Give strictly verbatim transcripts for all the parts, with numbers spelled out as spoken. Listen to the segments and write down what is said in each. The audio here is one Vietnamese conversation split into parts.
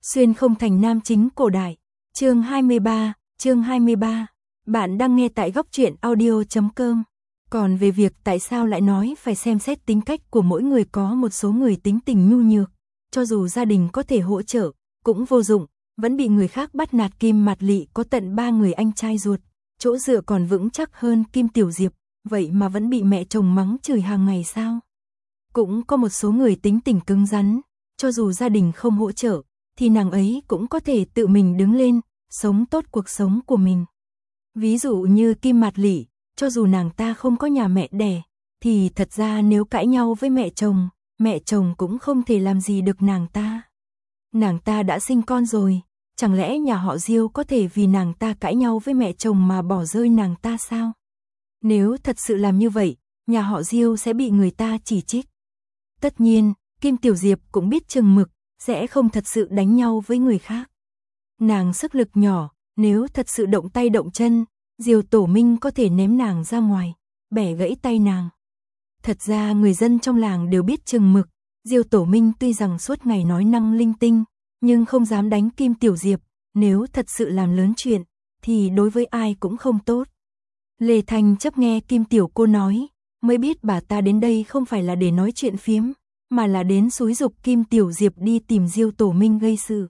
Xuyên không thành nam chính cổ đại. Chương hai mươi ba, chương hai mươi ba. Bạn đang nghe tại góc truyện audio chấm com. Còn về việc tại sao lại nói phải xem xét tính cách của mỗi người, có một số người tính tình nhu nhược, cho dù gia đình có thể hỗ trợ, cũng vô dụng, vẫn bị người khác bắt nạt. Kim Mạt Lị có tận ba người anh trai ruột, chỗ dựa còn vững chắc hơn Kim Tiểu Diệp, vậy mà vẫn bị mẹ chồng mắng chửi hàng ngày sao? Cũng có một số người tính tình cứng rắn, cho dù gia đình không hỗ trợ, thì nàng ấy cũng có thể tự mình đứng lên, sống tốt cuộc sống của mình. Ví dụ như Kim Mạt Lị, cho dù nàng ta không có nhà mẹ đẻ, thì thật ra nếu cãi nhau với mẹ chồng, mẹ chồng cũng không thể làm gì được nàng ta. Nàng ta đã sinh con rồi, chẳng lẽ nhà họ Diêu có thể vì nàng ta cãi nhau với mẹ chồng mà bỏ rơi nàng ta sao? Nếu thật sự làm như vậy, nhà họ Diêu sẽ bị người ta chỉ trích. Tất nhiên, Kim Tiểu Diệp cũng biết chừng mực, sẽ không thật sự đánh nhau với người khác. Nàng sức lực nhỏ, nếu thật sự động tay động chân, Diêu Tổ Minh có thể ném nàng ra ngoài, bẻ gãy tay nàng. Thật ra người dân trong làng đều biết chừng mực, Diêu Tổ Minh tuy rằng suốt ngày nói năng linh tinh, nhưng không dám đánh Kim Tiểu Diệp, nếu thật sự làm lớn chuyện, thì đối với ai cũng không tốt. Lê Thanh Chấp nghe Kim Tiểu cô nói, mới biết bà ta đến đây không phải là để nói chuyện phiếm, mà là đến xúi giục Kim Tiểu Diệp đi tìm Diêu Tổ Minh gây sự.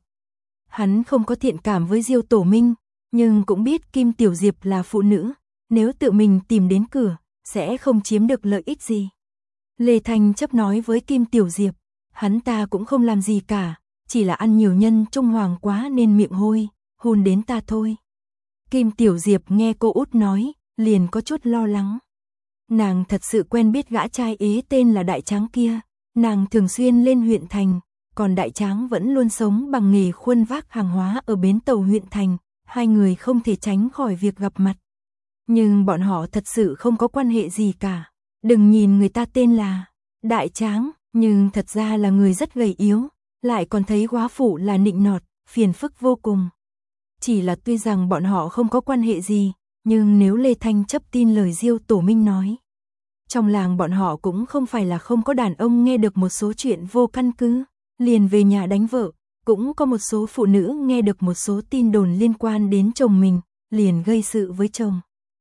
Hắn không có thiện cảm với Diêu Tổ Minh, nhưng cũng biết Kim Tiểu Diệp là phụ nữ, nếu tự mình tìm đến cửa, sẽ không chiếm được lợi ích gì. Lê Thanh Chấp nói với Kim Tiểu Diệp, hắn ta cũng không làm gì cả, chỉ là ăn nhiều nhân trung hoàng quá nên miệng hôi, hôn đến ta thôi. Kim Tiểu Diệp nghe cô út nói, liền có chút lo lắng. Nàng thật sự quen biết gã trai ế tên là Đại Tráng kia, nàng thường xuyên lên huyện thành, còn Đại Tráng vẫn luôn sống bằng nghề khuân vác hàng hóa ở bến tàu huyện thành, hai người không thể tránh khỏi việc gặp mặt. Nhưng bọn họ thật sự không có quan hệ gì cả. Đừng nhìn người ta tên là Đại Tráng, nhưng thật ra là người rất gầy yếu, lại còn thấy góa phụ là nịnh nọt, phiền phức vô cùng. Chỉ là tuy rằng bọn họ không có quan hệ gì, nhưng nếu Lê Thanh Chấp tin lời Diêu Tổ Minh nói, trong làng bọn họ cũng không phải là không có đàn ông nghe được một số chuyện vô căn cứ, liền về nhà đánh vợ, cũng có một số phụ nữ nghe được một số tin đồn liên quan đến chồng mình, liền gây sự với chồng.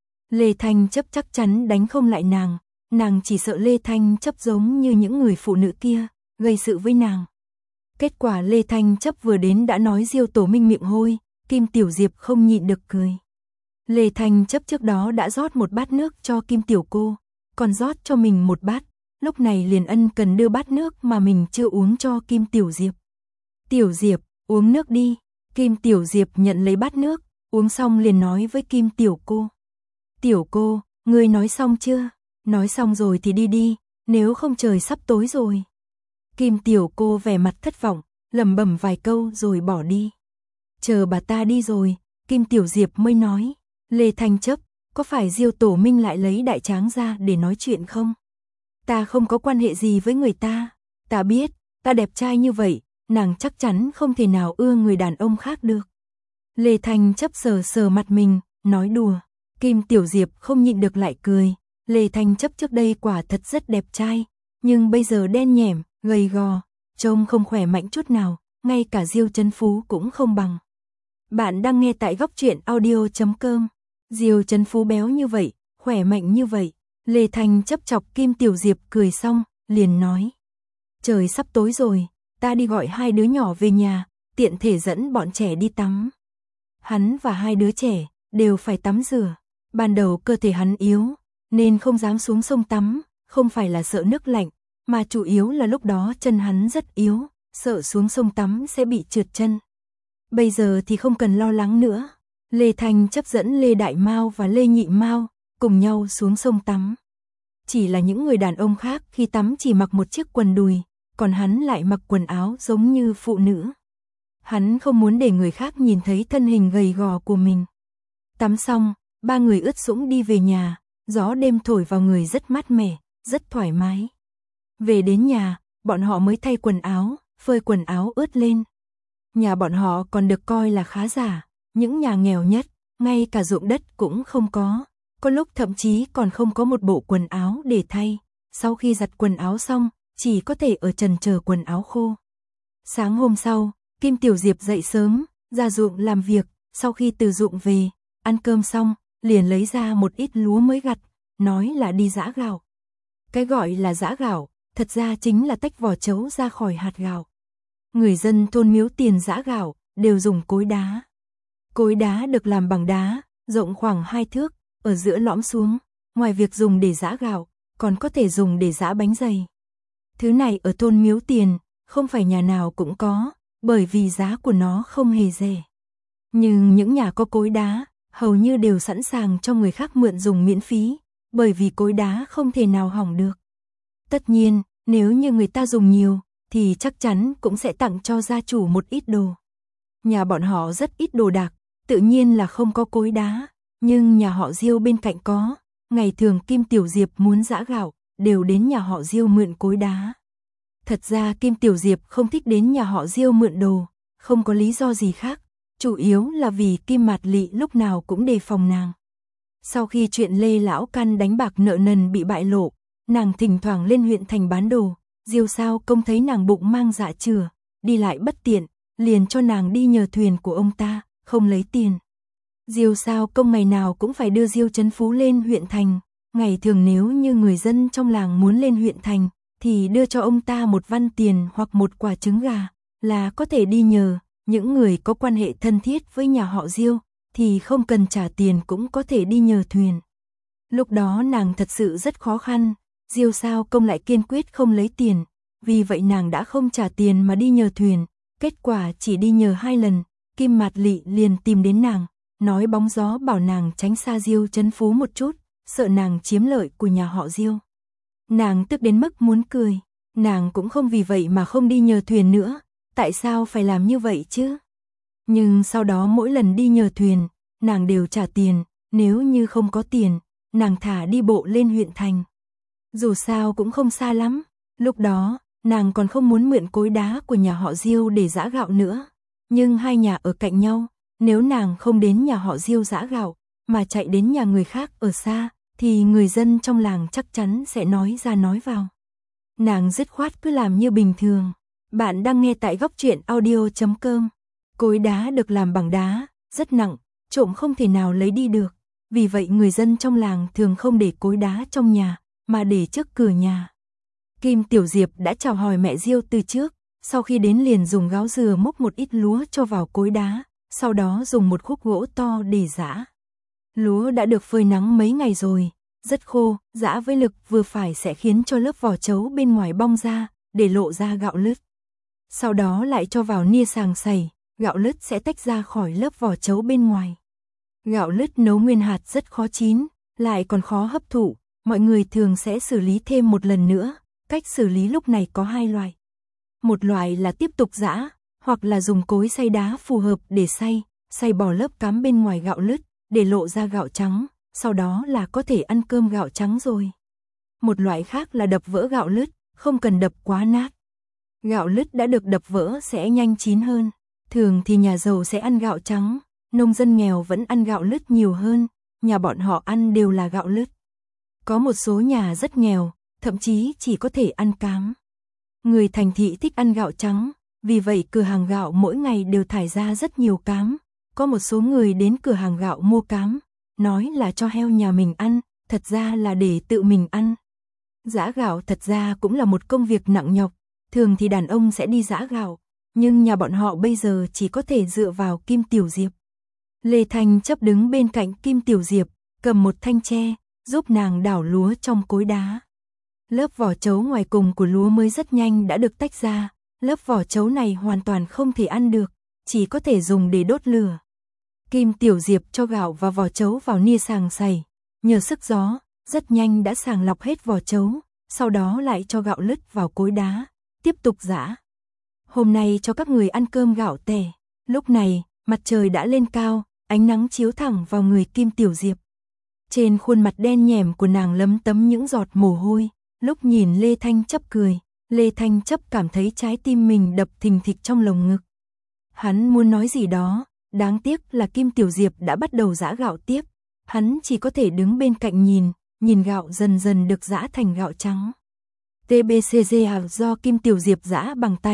Lê Thanh Chấp chắc chắn đánh không lại nàng, nàng chỉ sợ Lê Thanh Chấp giống như những người phụ nữ kia, gây sự với nàng. Kết quả Lê Thanh Chấp vừa đến đã nói Diêu Tổ Minh miệng hôi, Kim Tiểu Diệp không nhịn được cười. Lê Thanh Chấp trước đó đã rót một bát nước cho Kim Tiểu cô, còn rót cho mình một bát, lúc này liền ân cần đưa bát nước mà mình chưa uống cho Kim Tiểu Diệp. Tiểu Diệp, uống nước đi. Kim Tiểu Diệp nhận lấy bát nước, uống xong liền nói với Kim Tiểu cô. Tiểu cô, ngươi nói xong chưa? Nói xong rồi thì đi đi, nếu không trời sắp tối rồi. Kim Tiểu cô vẻ mặt thất vọng, lẩm bẩm vài câu rồi bỏ đi. Chờ bà ta đi rồi, Kim Tiểu Diệp mới nói, Lê Thanh Chấp, có phải Diêu Tổ Minh lại lấy Đại Tráng ra để nói chuyện không? Ta không có quan hệ gì với người ta, ta biết, ta đẹp trai như vậy, nàng chắc chắn không thể nào ưa người đàn ông khác được. Lê Thanh Chấp sờ sờ mặt mình, nói đùa. Kim Tiểu Diệp không nhịn được lại cười. Lê Thanh Chấp trước đây quả thật rất đẹp trai, nhưng bây giờ đen nhẻm, gầy gò, trông không khỏe mạnh chút nào, ngay cả Diêu Chấn Phú cũng không bằng. Bạn đang nghe tại góc truyện audio chấm com. Diêu Chấn Phú béo như vậy, khỏe mạnh như vậy. Lê Thanh Chấp chọc Kim Tiểu Diệp cười xong, liền nói. Trời sắp tối rồi, ta đi gọi hai đứa nhỏ về nhà, tiện thể dẫn bọn trẻ đi tắm. Hắn và hai đứa trẻ đều phải tắm rửa. Ban đầu cơ thể hắn yếu, nên không dám xuống sông tắm, không phải là sợ nước lạnh, mà chủ yếu là lúc đó chân hắn rất yếu, sợ xuống sông tắm sẽ bị trượt chân. Bây giờ thì không cần lo lắng nữa. Lê Thanh Chấp dẫn Lê Đại Mao và Lê Nhị Mao cùng nhau xuống sông tắm. Chỉ là những người đàn ông khác khi tắm chỉ mặc một chiếc quần đùi, còn hắn lại mặc quần áo giống như phụ nữ. Hắn không muốn để người khác nhìn thấy thân hình gầy gò của mình. Tắm xong, ba người ướt sũng đi về nhà, gió đêm thổi vào người rất mát mẻ, rất thoải mái. Về đến nhà, bọn họ mới thay quần áo, phơi quần áo ướt lên. Nhà bọn họ còn được coi là khá giả, những nhà nghèo nhất, ngay cả ruộng đất cũng không có, có lúc thậm chí còn không có một bộ quần áo để thay. Sau khi giặt quần áo xong, chỉ có thể ở trần chờ quần áo khô. Sáng hôm sau, Kim Tiểu Diệp dậy sớm, ra ruộng làm việc, sau khi từ ruộng về, ăn cơm xong, liền lấy ra một ít lúa mới gặt, nói là đi giã gạo. Cái gọi là giã gạo, thật ra chính là tách vỏ trấu ra khỏi hạt gạo. Người dân thôn Miếu Tiền giã gạo, đều dùng cối đá. Cối đá được làm bằng đá, rộng khoảng hai thước, ở giữa lõm xuống, ngoài việc dùng để giã gạo, còn có thể dùng để giã bánh dày. Thứ này ở thôn Miếu Tiền, không phải nhà nào cũng có, bởi vì giá của nó không hề rẻ. Nhưng những nhà có cối đá, hầu như đều sẵn sàng cho người khác mượn dùng miễn phí, bởi vì cối đá không thể nào hỏng được. Tất nhiên, nếu như người ta dùng nhiều, thì chắc chắn cũng sẽ tặng cho gia chủ một ít đồ. Nhà bọn họ rất ít đồ đạc, tự nhiên là không có cối đá, nhưng nhà họ Diêu bên cạnh có, ngày thường Kim Tiểu Diệp muốn giã gạo, đều đến nhà họ Diêu mượn cối đá. Thật ra Kim Tiểu Diệp không thích đến nhà họ Diêu mượn đồ, không có lý do gì khác, chủ yếu là vì Kim Mạt Lị lúc nào cũng đề phòng nàng. Sau khi chuyện Lê Lão Căn đánh bạc nợ nần bị bại lộ, nàng thỉnh thoảng lên huyện thành bán đồ, Diêu Sao Công thấy nàng bụng mang dạ chửa, đi lại bất tiện, liền cho nàng đi nhờ thuyền của ông ta, không lấy tiền. Diêu Sao Công ngày nào cũng phải đưa Diêu Trấn Phú lên huyện thành, ngày thường nếu như người dân trong làng muốn lên huyện thành, thì đưa cho ông ta một văn tiền hoặc một quả trứng gà, là có thể đi nhờ. Những người có quan hệ thân thiết với nhà họ Diêu, thì không cần trả tiền cũng có thể đi nhờ thuyền. Lúc đó nàng thật sự rất khó khăn, Diêu Sao Công lại kiên quyết không lấy tiền, vì vậy nàng đã không trả tiền mà đi nhờ thuyền, kết quả chỉ đi nhờ hai lần, Kim Mạt Lị liền tìm đến nàng, nói bóng gió bảo nàng tránh xa Diêu Trấn Phú một chút, sợ nàng chiếm lợi của nhà họ Diêu. Nàng tức đến mức muốn cười, nàng cũng không vì vậy mà không đi nhờ thuyền nữa, tại sao phải làm như vậy chứ? Nhưng sau đó mỗi lần đi nhờ thuyền, nàng đều trả tiền, nếu như không có tiền, nàng thả đi bộ lên huyện thành. Dù sao cũng không xa lắm, lúc đó, nàng còn không muốn mượn cối đá của nhà họ Diêu để giã gạo nữa. Nhưng hai nhà ở cạnh nhau, nếu nàng không đến nhà họ Diêu giã gạo, mà chạy đến nhà người khác ở xa, thì người dân trong làng chắc chắn sẽ nói ra nói vào. Nàng dứt khoát cứ làm như bình thường. Bạn đang nghe tại góc truyện audio chấm com. Cối đá được làm bằng đá, rất nặng, trộm không thể nào lấy đi được. Vì vậy người dân trong làng thường không để cối đá trong nhà, mà để trước cửa nhà. Kim Tiểu Diệp đã chào hỏi mẹ Diêu từ trước, sau khi đến liền dùng gáo dừa múc một ít lúa cho vào cối đá, sau đó dùng một khúc gỗ to để giã. Lúa đã được phơi nắng mấy ngày rồi, rất khô, giã với lực vừa phải sẽ khiến cho lớp vỏ trấu bên ngoài bong ra, để lộ ra gạo lứt. Sau đó lại cho vào nia sàng sẩy, gạo lứt sẽ tách ra khỏi lớp vỏ trấu bên ngoài. Gạo lứt nấu nguyên hạt rất khó chín, lại còn khó hấp thụ, mọi người thường sẽ xử lý thêm một lần nữa. Cách xử lý lúc này có hai loại. Một loại là tiếp tục giã, hoặc là dùng cối xay đá phù hợp để xay, xay bỏ lớp cám bên ngoài gạo lứt, để lộ ra gạo trắng, sau đó là có thể ăn cơm gạo trắng rồi. Một loại khác là đập vỡ gạo lứt, không cần đập quá nát. Gạo lứt đã được đập vỡ sẽ nhanh chín hơn. Thường thì nhà giàu sẽ ăn gạo trắng, nông dân nghèo vẫn ăn gạo lứt nhiều hơn, nhà bọn họ ăn đều là gạo lứt. Có một số nhà rất nghèo, thậm chí chỉ có thể ăn cám. Người thành thị thích ăn gạo trắng, vì vậy cửa hàng gạo mỗi ngày đều thải ra rất nhiều cám. Có một số người đến cửa hàng gạo mua cám, nói là cho heo nhà mình ăn, thật ra là để tự mình ăn. Giã gạo thật ra cũng là một công việc nặng nhọc, thường thì đàn ông sẽ đi giã gạo, nhưng nhà bọn họ bây giờ chỉ có thể dựa vào Kim Tiểu Diệp. Lê Thanh chấp đứng bên cạnh Kim Tiểu Diệp, cầm một thanh tre, giúp nàng đảo lúa trong cối đá. Lớp vỏ trấu ngoài cùng của lúa mới rất nhanh đã được tách ra, lớp vỏ trấu này hoàn toàn không thể ăn được, chỉ có thể dùng để đốt lửa. Kim Tiểu Diệp cho gạo và vỏ trấu vào nia sàng sẩy, nhờ sức gió, rất nhanh đã sàng lọc hết vỏ trấu, sau đó lại cho gạo lứt vào cối đá, tiếp tục giã. Hôm nay cho các người ăn cơm gạo tẻ. Lúc này, mặt trời đã lên cao, ánh nắng chiếu thẳng vào người Kim Tiểu Diệp. Trên khuôn mặt đen nhẻm của nàng lấm tấm những giọt mồ hôi, lúc nhìn Lê Thanh Chấp cười, Lê Thanh Chấp cảm thấy trái tim mình đập thình thịch trong lồng ngực. Hắn muốn nói gì đó, đáng tiếc là Kim Tiểu Diệp đã bắt đầu giã gạo tiếp, hắn chỉ có thể đứng bên cạnh nhìn, nhìn gạo dần dần được giã thành gạo trắng. tê bê xê giê do Kim Tiểu Diệp giã bằng tay,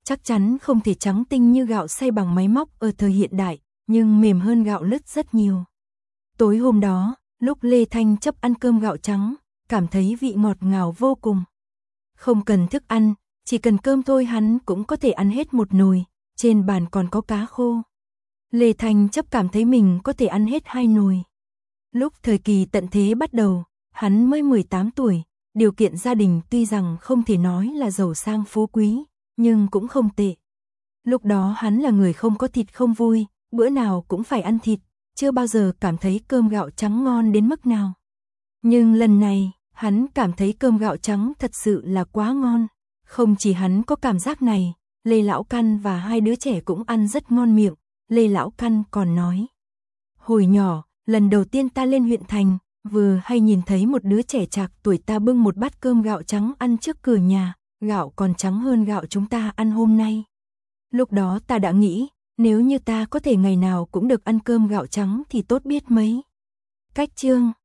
chắc chắn không thể trắng tinh như gạo xay bằng máy móc ở thời hiện đại, nhưng mềm hơn gạo lứt rất nhiều. Tối hôm đó, lúc Lê Thanh Chấp ăn cơm gạo trắng, cảm thấy vị ngọt ngào vô cùng. Không cần thức ăn, chỉ cần cơm thôi hắn cũng có thể ăn hết một nồi, trên bàn còn có cá khô. Lê Thanh Chấp cảm thấy mình có thể ăn hết hai nồi. Lúc thời kỳ tận thế bắt đầu, hắn mới mười tám tuổi, điều kiện gia đình tuy rằng không thể nói là giàu sang phú quý, nhưng cũng không tệ. Lúc đó hắn là người không có thịt không vui, bữa nào cũng phải ăn thịt, chưa bao giờ cảm thấy cơm gạo trắng ngon đến mức nào. Nhưng lần này, hắn cảm thấy cơm gạo trắng thật sự là quá ngon. Không chỉ hắn có cảm giác này, Lê Lão Căn và hai đứa trẻ cũng ăn rất ngon miệng. Lê Lão Căn còn nói, hồi nhỏ, lần đầu tiên ta lên huyện thành, vừa hay nhìn thấy một đứa trẻ trạc tuổi ta bưng một bát cơm gạo trắng ăn trước cửa nhà, gạo còn trắng hơn gạo chúng ta ăn hôm nay. Lúc đó ta đã nghĩ, nếu như ta có thể ngày nào cũng được ăn cơm gạo trắng thì tốt biết mấy. Cách chương